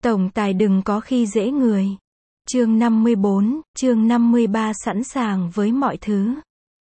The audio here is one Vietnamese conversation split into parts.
Tổng tài đừng có khi dễ người. Chương 54, chương 53 sẵn sàng với mọi thứ.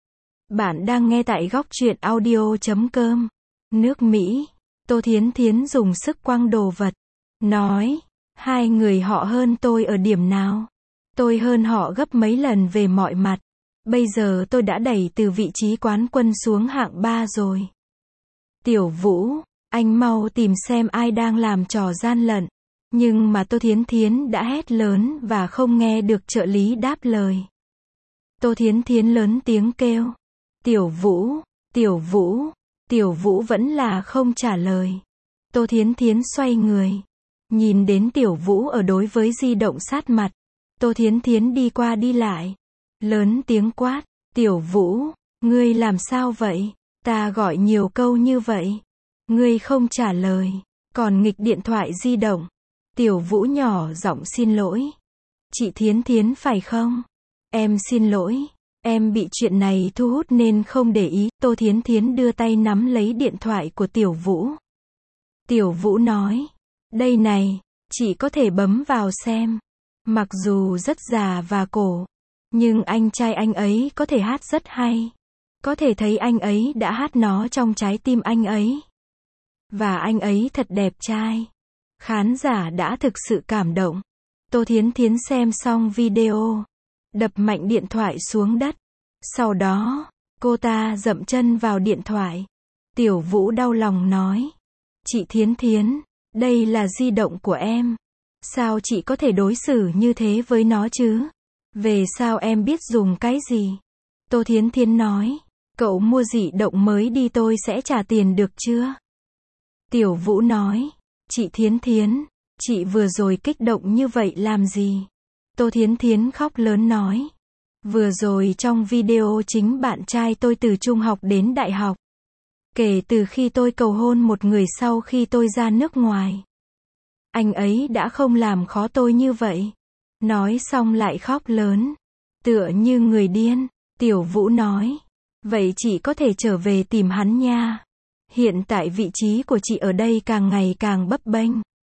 Bạn đang nghe tại góc truyện audio.com. Nước Mỹ. Tô Thiến Thiến dùng sức quăng đồ vật. Nói, hai người họ hơn tôi ở điểm nào? Tôi hơn họ gấp mấy lần về mọi mặt. Bây giờ tôi đã đẩy từ vị trí quán quân xuống hạng 3 rồi. Tiểu Vũ, anh mau tìm xem ai đang làm trò gian lận. Nhưng mà Tô Thiến Thiến đã hét lớn và không nghe được trợ lý đáp lời. Tô Thiến Thiến lớn tiếng kêu. Tiểu Vũ, Tiểu Vũ, Tiểu Vũ vẫn là không trả lời. Tô Thiến Thiến xoay người. Nhìn đến Tiểu Vũ ở đối với di động sát mặt. Tô Thiến Thiến đi qua đi lại. Lớn tiếng quát. Tiểu Vũ, ngươi làm sao vậy? Ta gọi nhiều câu như vậy. Ngươi không trả lời. Còn nghịch điện thoại di động. Tiểu Vũ nhỏ giọng xin lỗi. Chị Thiến Thiến phải không? Em xin lỗi. Em bị chuyện này thu hút nên không để ý. Tô Thiến Thiến đưa tay nắm lấy điện thoại của Tiểu Vũ. Tiểu Vũ nói. Đây này, chị có thể bấm vào xem. Mặc dù rất già và cổ. Nhưng anh trai anh ấy có thể hát rất hay. Có thể thấy anh ấy đã hát nó trong trái tim anh ấy. Và anh ấy thật đẹp trai. Khán giả đã thực sự cảm động. Tô Thiến Thiến xem xong video. Đập mạnh điện thoại xuống đất. Sau đó, cô ta dậm chân vào điện thoại. Tiểu Vũ đau lòng nói. Chị Thiến Thiến, đây là di động của em. Sao chị có thể đối xử như thế với nó chứ? Về sao em biết dùng cái gì? Tô Thiến Thiến nói. Cậu mua di động mới đi tôi sẽ trả tiền được chưa? Tiểu Vũ nói. Chị Thiến Thiến, chị vừa rồi kích động như vậy làm gì? Tô Thiến Thiến khóc lớn nói. Vừa rồi trong video chính bạn trai tôi từ trung học đến đại học. Kể từ khi tôi cầu hôn một người sau khi tôi ra nước ngoài. Anh ấy đã không làm khó tôi như vậy. Nói xong lại khóc lớn. Tựa như người điên. Tiểu Vũ nói. Vậy chị có thể trở về tìm hắn nha. Hiện tại vị trí của chị ở đây càng ngày càng bấp bênh.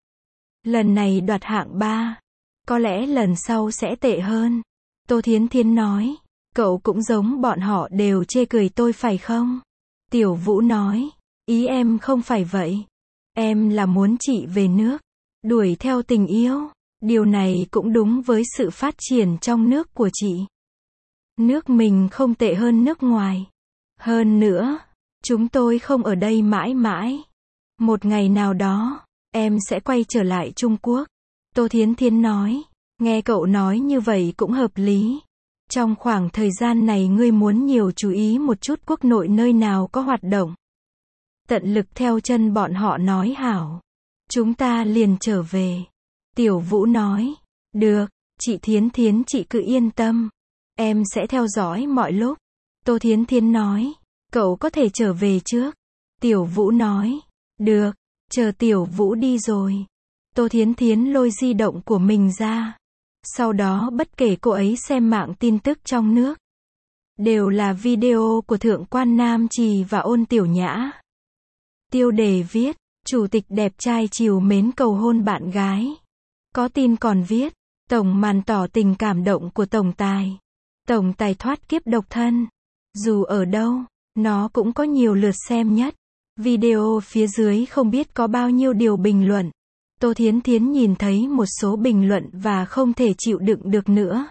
Lần này đoạt hạng 3. Có lẽ lần sau sẽ tệ hơn. Tô Thiến Thiến nói. Cậu cũng giống bọn họ đều chê cười tôi phải không? Tiểu Vũ nói. Ý em không phải vậy. Em là muốn chị về nước. Đuổi theo tình yêu. Điều này cũng đúng với sự phát triển trong nước của chị. Nước mình không tệ hơn nước ngoài. Hơn nữa, chúng tôi không ở đây mãi mãi. Một ngày nào đó, em sẽ quay trở lại Trung Quốc. Tô Thiến Thiến nói. Nghe cậu nói như vậy cũng hợp lý. Trong khoảng thời gian này ngươi muốn nhiều chú ý một chút quốc nội nơi nào có hoạt động. Tận lực theo chân bọn họ nói hảo. Chúng ta liền trở về. Tiểu Vũ nói. Được, chị Thiến Thiến chị cứ yên tâm. Em sẽ theo dõi mọi lúc. Tô Thiến Thiến nói. Cậu có thể trở về trước. Tiểu Vũ nói. Được, chờ Tiểu Vũ đi rồi. Tô Thiến Thiến lôi di động của mình ra. Sau đó bất kể cô ấy xem mạng tin tức trong nước. Đều là video của Thượng quan Nam Trì và Ôn Tiểu Nhã. Tiêu đề viết. Chủ tịch đẹp trai trìu mến cầu hôn bạn gái. Có tin còn viết. Tổng màn tỏ tình cảm động của tổng tài. Tổng tài thoát kiếp độc thân. Dù ở đâu, nó cũng có nhiều lượt xem nhất. Video phía dưới không biết có bao nhiêu điều bình luận. Tô Thiến Thiến nhìn thấy một số bình luận và không thể chịu đựng được nữa.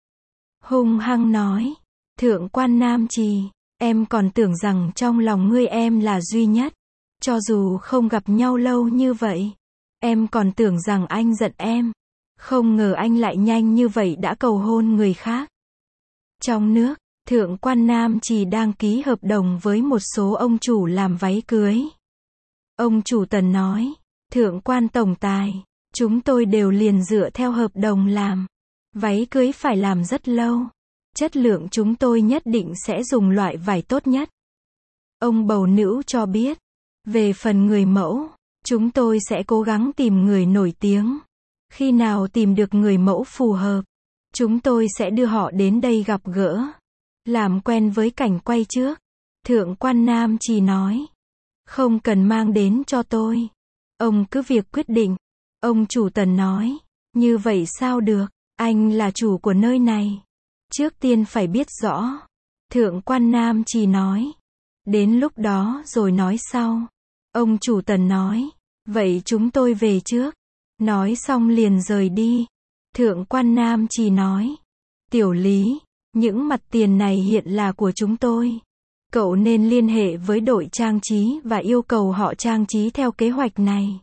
Hung hăng nói. Thượng quan Nam Trì, em còn tưởng rằng trong lòng ngươi em là duy nhất. Cho dù không gặp nhau lâu như vậy. Em còn tưởng rằng anh giận em. Không ngờ anh lại nhanh như vậy đã cầu hôn người khác. Trong nước, Thượng quan Nam Trì đang ký hợp đồng với một số ông chủ làm váy cưới. Ông chủ Tần nói. Thượng quan tổng tài, chúng tôi đều liền dựa theo hợp đồng làm. Váy cưới phải làm rất lâu. Chất lượng chúng tôi nhất định sẽ dùng loại vải tốt nhất. Ông bầu nữ cho biết. Về phần người mẫu, chúng tôi sẽ cố gắng tìm người nổi tiếng. Khi nào tìm được người mẫu phù hợp, chúng tôi sẽ đưa họ đến đây gặp gỡ. Làm quen với cảnh quay trước. Thượng quan Nam Trì nói. Không cần mang đến cho tôi. Ông cứ việc quyết định. Ông chủ Tần nói, như vậy sao được, anh là chủ của nơi này. Trước tiên phải biết rõ. Thượng quan Nam Trì nói, đến lúc đó rồi nói sau. Ông chủ Tần nói, vậy chúng tôi về trước. Nói xong liền rời đi. Thượng quan Nam Trì nói, Tiểu Lý, những mặt tiền này hiện là của chúng tôi. Cậu nên liên hệ với đội trang trí và yêu cầu họ trang trí theo kế hoạch này.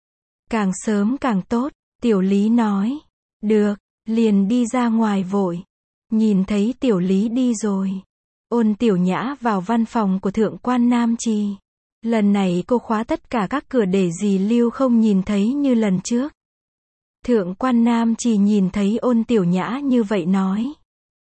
Càng sớm càng tốt, Tiểu Lý nói. Được, liền đi ra ngoài vội. Nhìn thấy Tiểu Lý đi rồi. Ôn Tiểu Nhã vào văn phòng của Thượng quan Nam Trì. Lần này cô khóa tất cả các cửa để dì Lưu không nhìn thấy như lần trước. Thượng quan Nam Trì nhìn thấy Ôn Tiểu Nhã như vậy nói.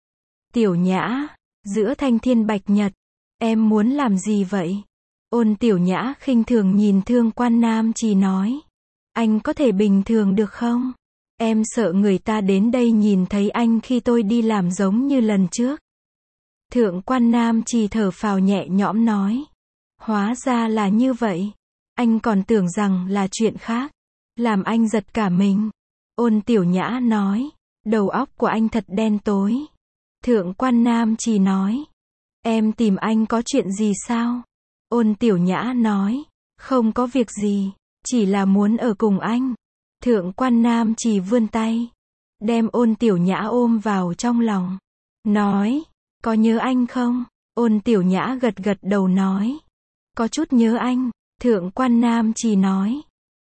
Tiểu Nhã, giữa thanh thiên bạch nhật, em muốn làm gì vậy? Ôn Tiểu Nhã khinh thường nhìn Thượng quan Nam Trì nói. Anh có thể bình thường được không? Em sợ người ta đến đây nhìn thấy anh khi tôi đi làm giống như lần trước. Thượng quan Nam Trì thở phào nhẹ nhõm nói. Hóa ra là như vậy. Anh còn tưởng rằng là chuyện khác. Làm anh giật cả mình. Ôn Tiểu Nhã nói. Đầu óc của anh thật đen tối. Thượng quan Nam Trì nói. Em tìm anh có chuyện gì sao? Ôn Tiểu Nhã nói. Không có việc gì. Chỉ là muốn ở cùng anh. Thượng quan Nam Trì vươn tay. Đem Ôn Tiểu Nhã ôm vào trong lòng. Nói. Có nhớ anh không? Ôn Tiểu Nhã gật gật đầu nói. Có chút nhớ anh. Thượng quan Nam Trì nói.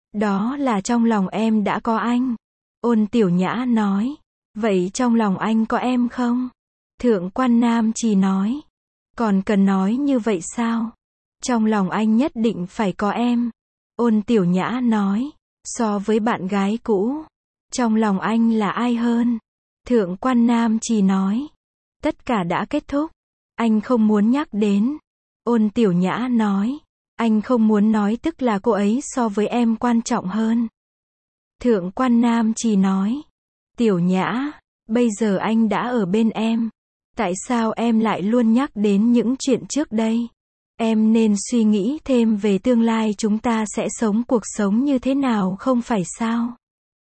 Đó là trong lòng em đã có anh. Ôn Tiểu Nhã nói. Vậy trong lòng anh có em không? Thượng quan Nam Trì nói. Còn cần nói như vậy sao? Trong lòng anh nhất định phải có em. Ôn Tiểu Nhã nói. So với bạn gái cũ, trong lòng anh là ai hơn? Thượng quan Nam Trì nói. Tất cả đã kết thúc. Anh không muốn nhắc đến. Ôn Tiểu Nhã nói. Anh không muốn nói tức là cô ấy so với em quan trọng hơn. Thượng quan Nam Trì nói. Tiểu Nhã, bây giờ anh đã ở bên em. Tại sao em lại luôn nhắc đến những chuyện trước đây? Em nên suy nghĩ thêm về tương lai chúng ta sẽ sống cuộc sống như thế nào không phải sao?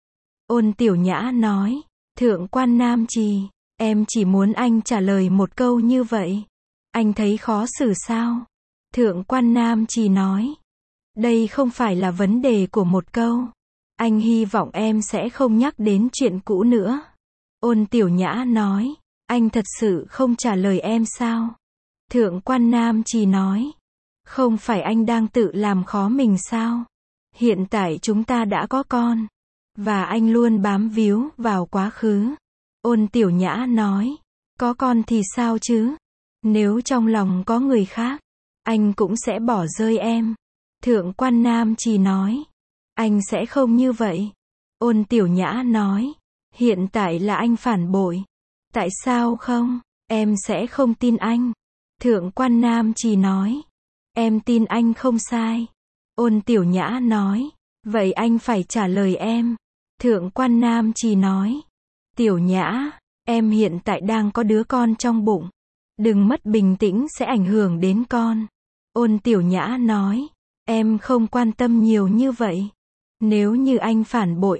Ôn Tiểu Nhã nói. Thượng quan Nam Trì, em chỉ muốn anh trả lời một câu như vậy. Anh thấy khó xử sao? Thượng quan Nam Trì nói. Đây không phải là vấn đề của một câu. Anh hy vọng em sẽ không nhắc đến chuyện cũ nữa. Ôn Tiểu Nhã nói. Anh thật sự không trả lời em sao? Thượng quan Nam Trì nói. Không phải anh đang tự làm khó mình sao? Hiện tại chúng ta đã có con. Và anh luôn bám víu vào quá khứ. Ôn Tiểu Nhã nói. Có con thì sao chứ? Nếu trong lòng có người khác, anh cũng sẽ bỏ rơi em. Thượng quan Nam Trì nói. Anh sẽ không như vậy. Ôn Tiểu Nhã nói. Hiện tại là anh phản bội. Tại sao không? Em sẽ không tin anh. Thượng quan Nam Trì nói. Em tin anh không sai. Ôn Tiểu Nhã nói. Vậy anh phải trả lời em. Thượng quan Nam Trì nói. Tiểu Nhã, em hiện tại đang có đứa con trong bụng. Đừng mất bình tĩnh sẽ ảnh hưởng đến con. Ôn Tiểu Nhã nói. Em không quan tâm nhiều như vậy. Nếu như anh phản bội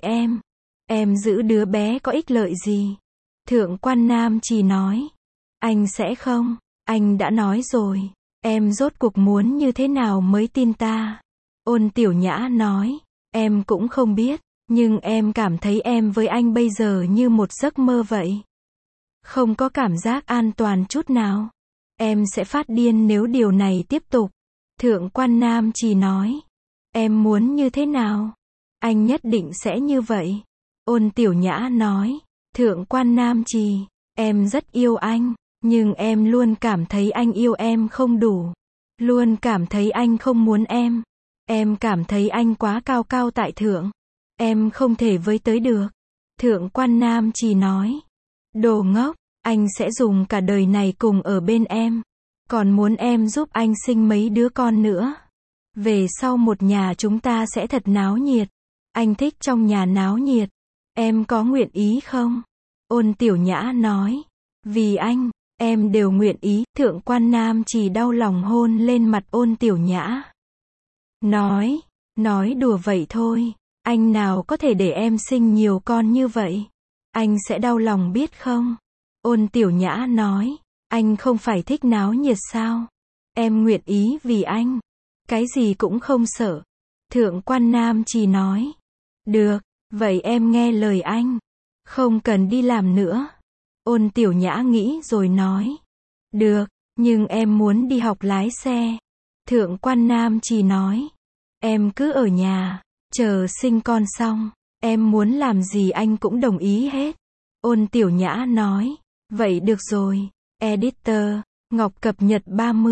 em giữ đứa bé có ích lợi gì? Thượng quan Nam Trì nói. Anh sẽ không. Anh đã nói rồi. Em rốt cuộc muốn như thế nào mới tin ta? Ôn Tiểu Nhã nói. Em cũng không biết. Nhưng em cảm thấy em với anh bây giờ như một giấc mơ vậy. Không có cảm giác an toàn chút nào. Em sẽ phát điên nếu điều này tiếp tục. Thượng quan Nam Trì nói. Em muốn như thế nào? Anh nhất định sẽ như vậy. Ôn Tiểu Nhã nói. Thượng quan Nam Trì, em rất yêu anh, nhưng em luôn cảm thấy anh yêu em không đủ. Luôn cảm thấy anh không muốn em. Em cảm thấy anh quá cao cao tại thượng. Em không thể với tới được. Thượng quan Nam Trì nói. Đồ ngốc, anh sẽ dùng cả đời này cùng ở bên em. Còn muốn em giúp anh sinh mấy đứa con nữa. Về sau một nhà chúng ta sẽ thật náo nhiệt. Anh thích trong nhà náo nhiệt. Em có nguyện ý không? Ôn Tiểu Nhã nói. Vì anh, em đều nguyện ý. Thượng quan Nam Trì đau lòng hôn lên mặt Ôn Tiểu Nhã. Nói đùa vậy thôi. Anh nào có thể để em sinh nhiều con như vậy? Anh sẽ đau lòng biết không? Ôn Tiểu Nhã nói, anh không phải thích náo nhiệt sao? Em nguyện ý vì anh. Cái gì cũng không sợ. Thượng quan Nam Trì nói, được, vậy em nghe lời anh. Không cần đi làm nữa. Ôn Tiểu Nhã nghĩ rồi nói, được, nhưng em muốn đi học lái xe. Thượng quan Nam Trì nói, em cứ ở nhà, chờ sinh con xong, em muốn làm gì anh cũng đồng ý hết. Ôn Tiểu Nhã nói, vậy được rồi. Editor, Ngọc cập nhật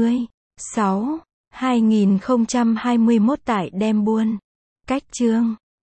30/6/2021 tại Đem Buôn. Cách chương